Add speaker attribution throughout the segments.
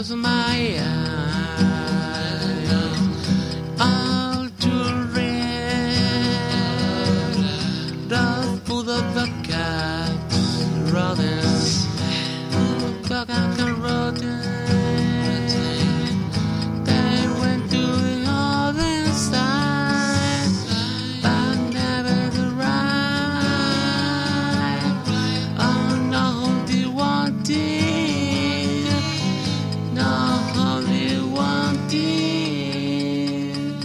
Speaker 1: close my eyes, all too red, the food of the cats, rodents, dog and the rodents. They went to the other side, but never the right. Oh no, they wanted, no, they wanted.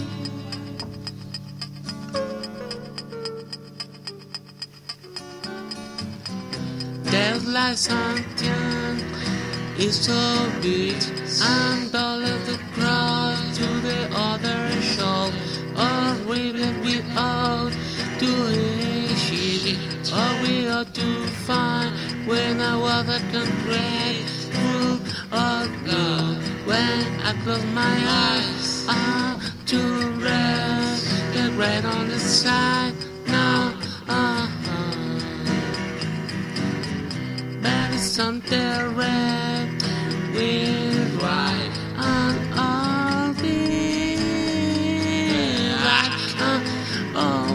Speaker 1: There's like something is so big, and all of the crowd to the other shore, or we ought to shit, or we ought to find when I was at the great group of blue. When I close my eyes, I'm too red, the red on the side now. But it's something red with white and all be black, all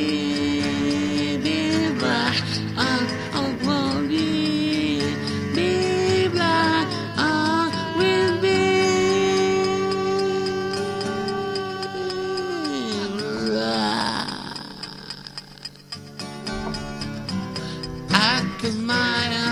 Speaker 1: be black, and all will be black, and will be black. I close my eyes.